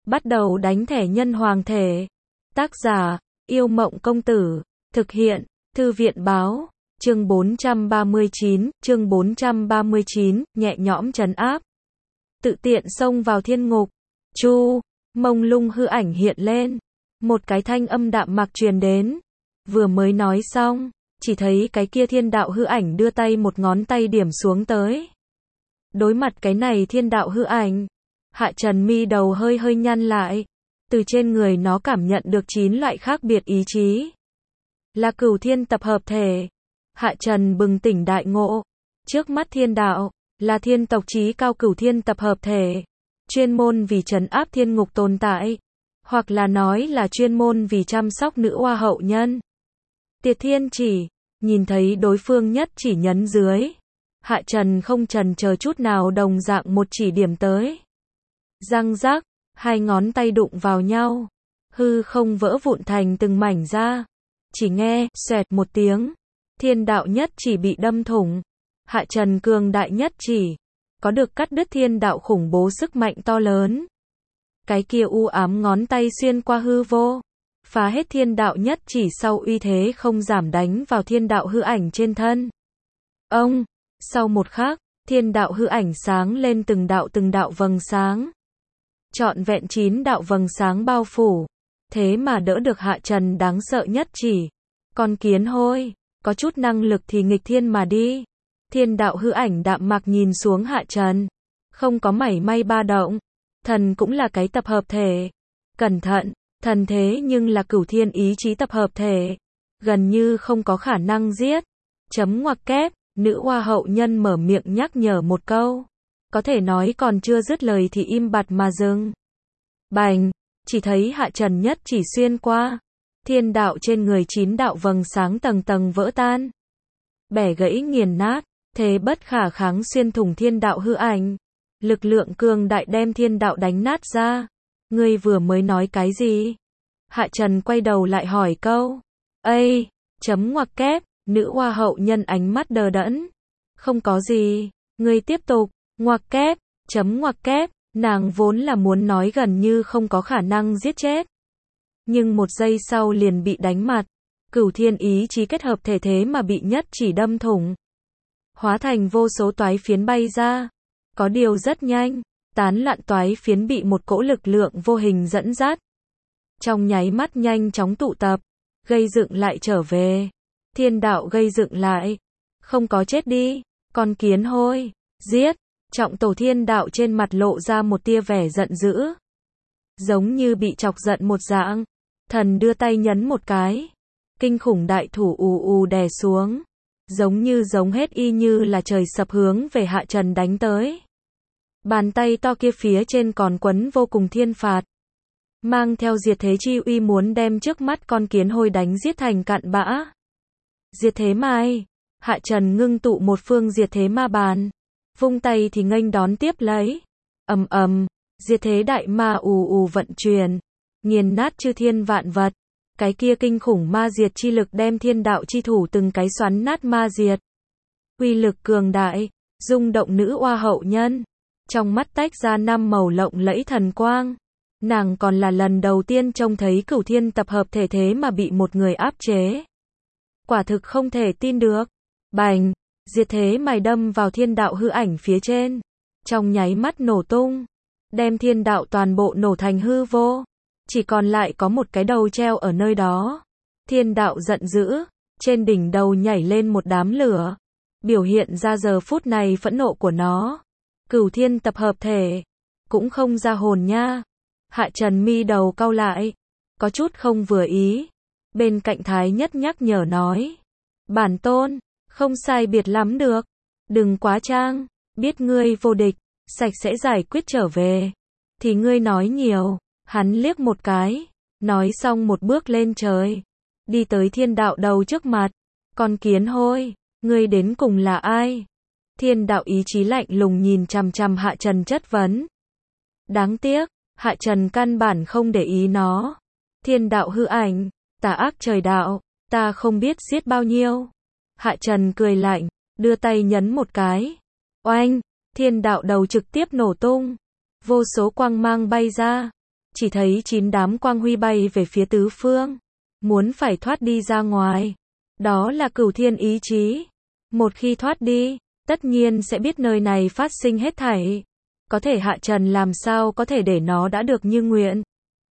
Bắt đầu đánh thẻ nhân hoàng thể. Tác giả, Yêu Mộng Công Tử. Thực hiện, Thư viện Báo. Chương 439, nhẹ nhõm trấn áp. Tự tiện xông vào thiên ngục. Chu, mông lung hư ảnh hiện lên. Một cái thanh âm đạm mạc truyền đến. Vừa mới nói xong, chỉ thấy cái kia thiên đạo hư ảnh đưa tay một ngón tay điểm xuống tới. Đối mặt cái này thiên đạo hư ảnh, Hạ Trần mi đầu hơi hơi nhăn lại. Từ trên người nó cảm nhận được 9 loại khác biệt ý chí. Là Cửu Thiên tập hợp thể. Hạ Trần bừng tỉnh đại ngộ. Trước mắt thiên đạo, là thiên tộc chí cao Cửu Thiên tập hợp thể. Chuyên môn vì trấn áp thiên ngục tồn tại. Hoặc là nói là chuyên môn vì chăm sóc nữ oa hậu nhân. Tiệt Thiên chỉ, nhìn thấy đối phương nhất chỉ nhấn dưới. Hạ Trần không chần chờ chút nào đồng dạng một chỉ điểm tới. Răng rắc, hai ngón tay đụng vào nhau. Hư không vỡ vụn thành từng mảnh ra. Chỉ nghe, xoẹt một tiếng. Thiên đạo nhất chỉ bị đâm thủng. Hạ Trần cường đại nhất chỉ. Có được cắt đứt thiên đạo khủng bố sức mạnh to lớn. Cái kia u ám ngón tay xuyên qua hư vô. Phá hết thiên đạo nhất chỉ sau uy thế không giảm đánh vào thiên đạo hư ảnh trên thân. Ông, sau một khắc, thiên đạo hư ảnh sáng lên từng đạo vầng sáng. Trọn vẹn 9 đạo vầng sáng bao phủ. Thế mà đỡ được Hạ Trần đáng sợ nhất chỉ. Con kiến hôi, có chút năng lực thì nghịch thiên mà đi. Thiên đạo hư ảnh đạm mạc nhìn xuống Hạ Trần. Không có mảy may ba động. Thần cũng là cái tập hợp thể. Cẩn thận, thần thế nhưng là Cửu Thiên ý chí tập hợp thể. Gần như không có khả năng giết. Chấm ngoặc kép, nữ oa hậu nhân mở miệng nhắc nhở một câu. Có thể nói còn chưa dứt lời thì im bặt mà dừng. Bành, chỉ thấy Hạ Trần nhất chỉ xuyên qua. Thiên đạo trên người 9 đạo vầng sáng tầng tầng vỡ tan. Bẻ gãy nghiền nát, thế bất khả kháng xuyên thủng thiên đạo hư ảnh. Lực lượng cường đại đem thiên đạo đánh nát ra. Ngươi vừa mới nói cái gì? Hạ Trần quay đầu lại hỏi câu. Ây, chấm ngoặc kép, nữ oa hậu nhân ánh mắt đờ đẫn. Không có gì, ngươi tiếp tục, ngoặc kép, chấm ngoặc kép, nàng vốn là muốn nói gần như không có khả năng giết chết. Nhưng một giây sau liền bị đánh mặt. Cửu Thiên ý chí kết hợp thể thế mà bị nhất chỉ đâm thủng. Hóa thành vô số toái phiến bay ra. Có điều rất nhanh, tán loạn toái phiến bị một cỗ lực lượng vô hình dẫn dắt. Trong nháy mắt nhanh chóng tụ tập, gây dựng lại trở về. Thiên đạo gây dựng lại. Không có chết đi, con kiến hôi, giết. Trọng tổ thiên đạo trên mặt lộ ra một tia vẻ giận dữ. Giống như bị chọc giận một dạng. Thần đưa tay nhấn một cái. Kinh khủng đại thủ ù ù đè xuống. Giống hết y như là trời sập hướng về Hạ Trần đánh tới. Bàn tay to kia phía trên còn quấn vô cùng thiên phạt. Mang theo diệt thế chi uy muốn đem trước mắt con kiến hôi đánh giết thành cạn bã. Diệt thế mai. Hạ Trần ngưng tụ một phương diệt thế ma bàn. Vung tay thì nghênh đón tiếp lấy. Ầm ầm, diệt thế đại ma ù ù vận chuyển. Nghiền nát chư thiên vạn vật. Cái kia kinh khủng ma diệt chi lực đem thiên đạo chi thủ từng cái xoắn nát ma diệt. Uy lực cường đại, rung động nữ oa hậu nhân. Trong mắt tách ra 5 màu lộng lẫy thần quang. Nàng còn là lần đầu tiên trông thấy Cửu Thiên tập hợp thể thế mà bị một người áp chế. Quả thực không thể tin được. Bành, diệt thế mài đâm vào thiên đạo hư ảnh phía trên. Trong nháy mắt nổ tung. Đem thiên đạo toàn bộ nổ thành hư vô. Chỉ còn lại có một cái đầu treo ở nơi đó. Thiên đạo giận dữ. Trên đỉnh đầu nhảy lên một đám lửa. Biểu hiện ra giờ phút này phẫn nộ của nó. Cửu Thiên tập hợp thể. Cũng không ra hồn nha. Hạ Trần mi đầu cau lại. Có chút không vừa ý. Bên cạnh Thái Nhất nhắc nhở nói. Bản tôn, không sai biệt lắm được. Đừng quá trang. Biết ngươi vô địch. Sạch sẽ giải quyết trở về. Thì ngươi nói nhiều. Hắn liếc một cái. Nói xong một bước lên trời. Đi tới thiên đạo đầu trước mặt. Con kiến hôi. Ngươi đến cùng là ai? Thiên đạo ý chí lạnh lùng nhìn chằm chằm Hạ Trần chất vấn. Đáng tiếc, Hạ Trần căn bản không để ý nó. Thiên đạo hư ảnh, tà ác trời đạo, ta không biết giết bao nhiêu. Hạ Trần cười lạnh, đưa tay nhấn một cái. Oanh, thiên đạo đầu trực tiếp nổ tung. Vô số quang mang bay ra. chỉ thấy 9 đám quang huy bay về phía tứ phương, muốn phải thoát đi ra ngoài. Đó là Cửu Thiên ý chí. Một khi thoát đi, tất nhiên sẽ biết nơi này phát sinh hết thảy. Có thể Hạ Trần làm sao có thể để nó đã được như nguyện.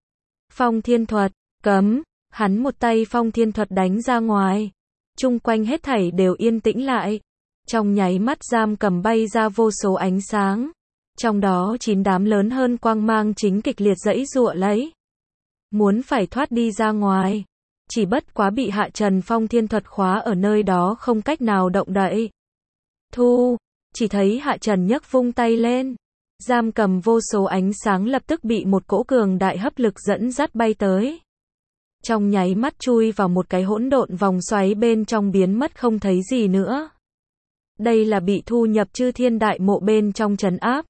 Phong Thiên Thuật, cấm, hắn một tay Phong Thiên Thuật đánh ra ngoài. Chung quanh hết thảy đều yên tĩnh lại. Trong nháy mắt giam cầm bay ra vô số ánh sáng. Trong đó 9 đám lớn hơn quang mang chính kịch liệt giãy giụa lấy. Muốn phải thoát đi ra ngoài. Chỉ bất quá bị Hạ Trần Phong Thiên Thuật khóa ở nơi đó không cách nào động đậy. Thu, chỉ thấy Hạ Trần nhấc vung tay lên. Giam cầm vô số ánh sáng lập tức bị một cỗ cường đại hấp lực dẫn dắt bay tới. Trong nháy mắt chui vào một cái hỗn độn vòng xoáy bên trong biến mất không thấy gì nữa. Đây là bị thu nhập chư thiên đại mộ bên trong trấn áp.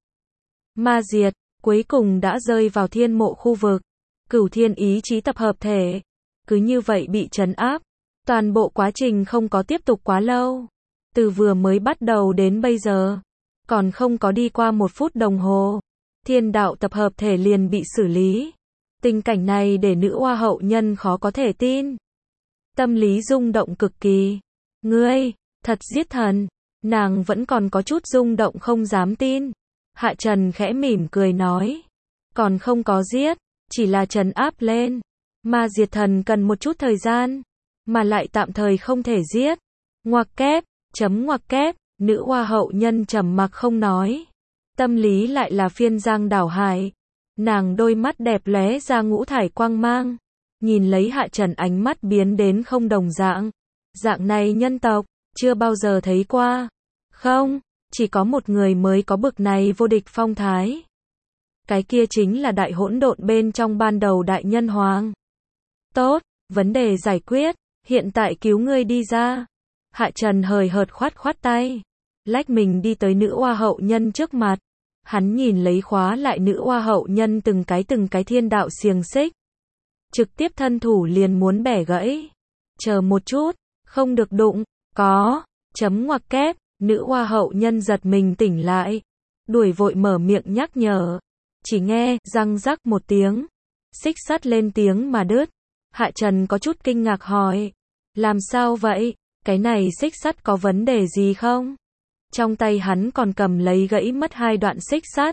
Ma diệt, cuối cùng đã rơi vào thiên mộ khu vực. Cửu Thiên ý chí tập hợp thể. Cứ như vậy bị trấn áp. Toàn bộ quá trình không có tiếp tục quá lâu. Từ vừa mới bắt đầu đến bây giờ. Còn không có đi qua 1 phút đồng hồ. Thiên đạo tập hợp thể liền bị xử lý. Tình cảnh này để nữ hoa hậu nhân khó có thể tin. Tâm lý rung động cực kỳ. Ngươi, thật giết thần. Nàng vẫn còn có chút rung động không dám tin. Hạ Trần khẽ mỉm cười nói. Còn không có giết, chỉ là trấn áp lên. Ma diệt thần cần một chút thời gian, mà lại tạm thời không thể giết. Ngoặc kép, ngoặc kép, nữ hoa hậu nhân trầm mặc không nói. Tâm lý lại là phiên giang đảo hải. Nàng đôi mắt đẹp lóe ra ngũ thải quang mang. Nhìn lấy Hạ Trần ánh mắt biến đến không đồng dạng. Dạng này nhân tộc, chưa bao giờ thấy qua. Không, chỉ có một người mới có bực này vô địch phong thái. Cái kia chính là đại hỗn độn bên trong ban đầu đại nhân hoàng. Tốt, vấn đề giải quyết, hiện tại cứu ngươi đi ra. Hạ Trần hời hợt khoát tay. Lách mình đi tới nữ hoa hậu nhân trước mặt. Hắn nhìn lấy khóa lại nữ hoa hậu nhân từng cái thiên đạo xiềng xích. Trực tiếp thân thủ liền muốn bẻ gãy. Chờ một chút, không được đụng, có, ngoặc kép, nữ hoa hậu nhân giật mình tỉnh lại. Đuổi vội mở miệng nhắc nhở. Chỉ nghe, răng rắc một tiếng. Xích sắt lên tiếng mà đứt. Hạ Trần có chút kinh ngạc hỏi. Làm sao vậy? Cái này xích sắt có vấn đề gì không? Trong tay hắn còn cầm lấy gãy mất 2 đoạn xích sắt.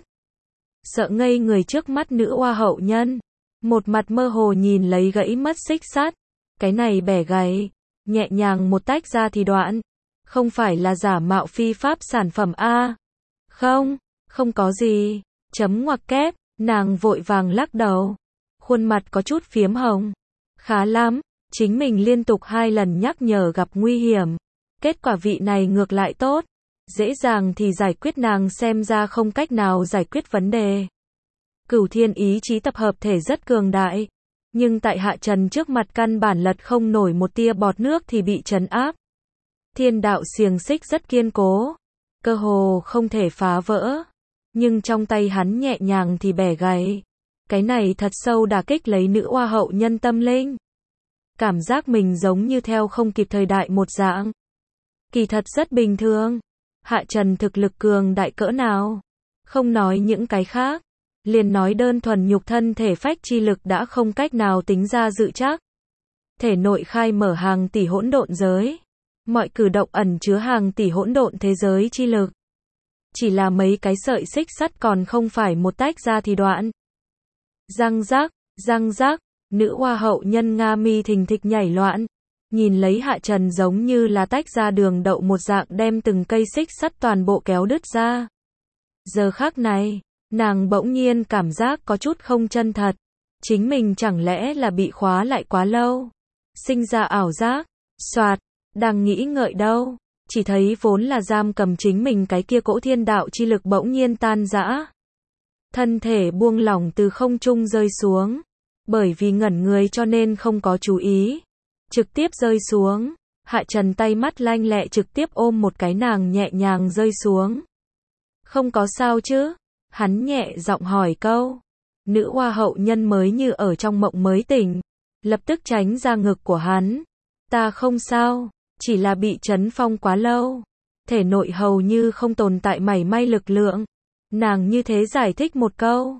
Sợ ngây người trước mắt nữ hoa hậu nhân. Một mặt mơ hồ nhìn lấy gãy mất xích sắt. Cái này bẻ gãy. Nhẹ nhàng một tách ra thì đoạn. Không phải là giả mạo phi pháp sản phẩm A. Không, không có gì. Ngoặc kép, nàng vội vàng lắc đầu. Khuôn mặt có chút phiếm hồng. Khá lắm, chính mình liên tục 2 lần nhắc nhở gặp nguy hiểm. Kết quả vị này ngược lại tốt. Dễ dàng thì giải quyết, nàng xem ra không cách nào giải quyết vấn đề. Cửu Thiên ý chí tập hợp thể rất cường đại. Nhưng tại Hạ Trần trước mặt căn bản lật không nổi một tia bọt nước thì bị trấn áp. Thiên đạo xiềng xích rất kiên cố. Cơ hồ không thể phá vỡ. Nhưng trong tay hắn nhẹ nhàng thì bẻ gãy. Cái này thật sâu đả kích lấy nữ hoa hậu nhân tâm linh. Cảm giác mình giống như theo không kịp thời đại một dạng. Kỳ thật rất bình thường. Hạ Trần thực lực cường đại cỡ nào. Không nói những cái khác. Liền nói đơn thuần nhục thân thể phách chi lực đã không cách nào tính ra dự chắc. Thể nội khai mở hàng tỷ hỗn độn giới. Mọi cử động ẩn chứa hàng tỷ hỗn độn thế giới chi lực. Chỉ là mấy cái sợi xích sắt còn không phải một tách ra thì đoạn. Răng rác, nữ hoa hậu nhân Nga mi thình thịch nhảy loạn. Nhìn lấy Hạ Trần giống như là tách ra đường đậu một dạng đem từng cây xích sắt toàn bộ kéo đứt ra. Giờ khắc này, nàng bỗng nhiên cảm giác có chút không chân thật. Chính mình chẳng lẽ là bị khóa lại quá lâu. Sinh ra ảo giác, soạt, đang nghĩ ngợi đâu. Chỉ thấy vốn là giam cầm chính mình cái kia cỗ thiên đạo chi lực bỗng nhiên tan rã. Thân thể buông lỏng từ không trung rơi xuống. Bởi vì ngẩn người cho nên không có chú ý. Trực tiếp rơi xuống. Hạ Trần tay mắt lanh lẹ trực tiếp ôm một cái nàng nhẹ nhàng rơi xuống. Không có sao chứ? Hắn nhẹ giọng hỏi câu. Nữ hoa hậu nhân mới như ở trong mộng mới tỉnh. Lập tức tránh ra ngực của hắn. Ta không sao. Chỉ là bị trấn phong quá lâu. Thể nội hầu như không tồn tại mảy may lực lượng. Nàng như thế giải thích một câu.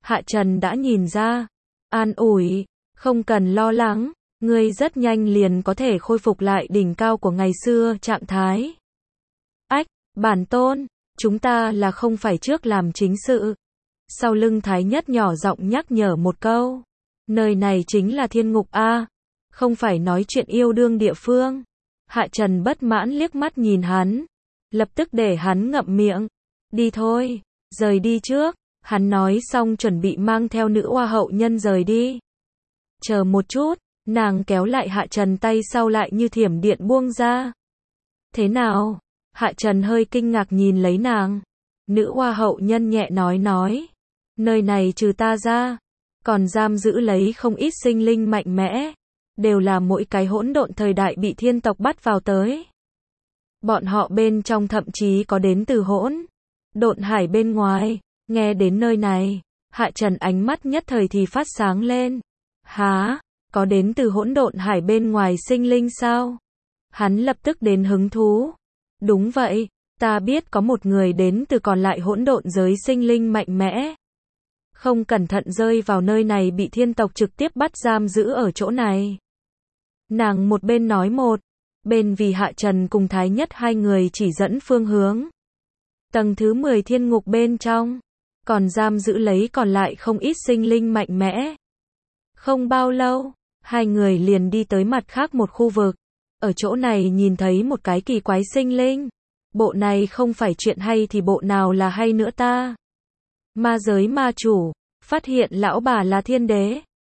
Hạ Trần đã nhìn ra, an ủi, không cần lo lắng, ngươi rất nhanh liền có thể khôi phục lại đỉnh cao của ngày xưa trạng thái. Ách, bản tôn, chúng ta là không phải trước làm chính sự. Sau lưng Thái Nhất nhỏ giọng nhắc nhở một câu, nơi này chính là thiên ngục a, không phải nói chuyện yêu đương địa phương. Hạ Trần bất mãn liếc mắt nhìn hắn, lập tức để hắn ngậm miệng, đi thôi, rời đi trước. Hắn nói xong chuẩn bị mang theo nữ hoa hậu nhân rời đi. Chờ một chút, nàng kéo lại Hạ Trần tay sau lại như thiểm điện buông ra. Thế nào? Hạ Trần hơi kinh ngạc nhìn lấy nàng. Nữ hoa hậu nhân nhẹ nói, nơi này trừ ta ra, còn giam giữ lấy không ít sinh linh mạnh mẽ, đều là mỗi cái hỗn độn thời đại bị thiên tộc bắt vào tới. Bọn họ bên trong thậm chí có đến từ hỗn độn hải bên ngoài. Nghe đến nơi này, Hạ Trần ánh mắt nhất thời thì phát sáng lên. Hả? Có đến từ hỗn độn hải bên ngoài sinh linh sao? Hắn lập tức đến hứng thú. Đúng vậy, ta biết có một người đến từ còn lại hỗn độn giới sinh linh mạnh mẽ. Không cẩn thận rơi vào nơi này bị thiên tộc trực tiếp bắt giam giữ ở chỗ này. Nàng một bên nói một bên vì Hạ Trần cùng Thái Nhất hai người chỉ dẫn phương hướng. Tầng thứ 10 thiên ngục bên trong, còn giam giữ lấy còn lại không ít sinh linh mạnh mẽ. Không bao lâu, hai người liền đi tới mặt khác một khu vực. Ở chỗ này nhìn thấy một cái kỳ quái sinh linh. Bộ này không phải chuyện hay thì bộ nào là hay nữa ta? Ma giới ma chủ, phát hiện lão bà là thiên đế.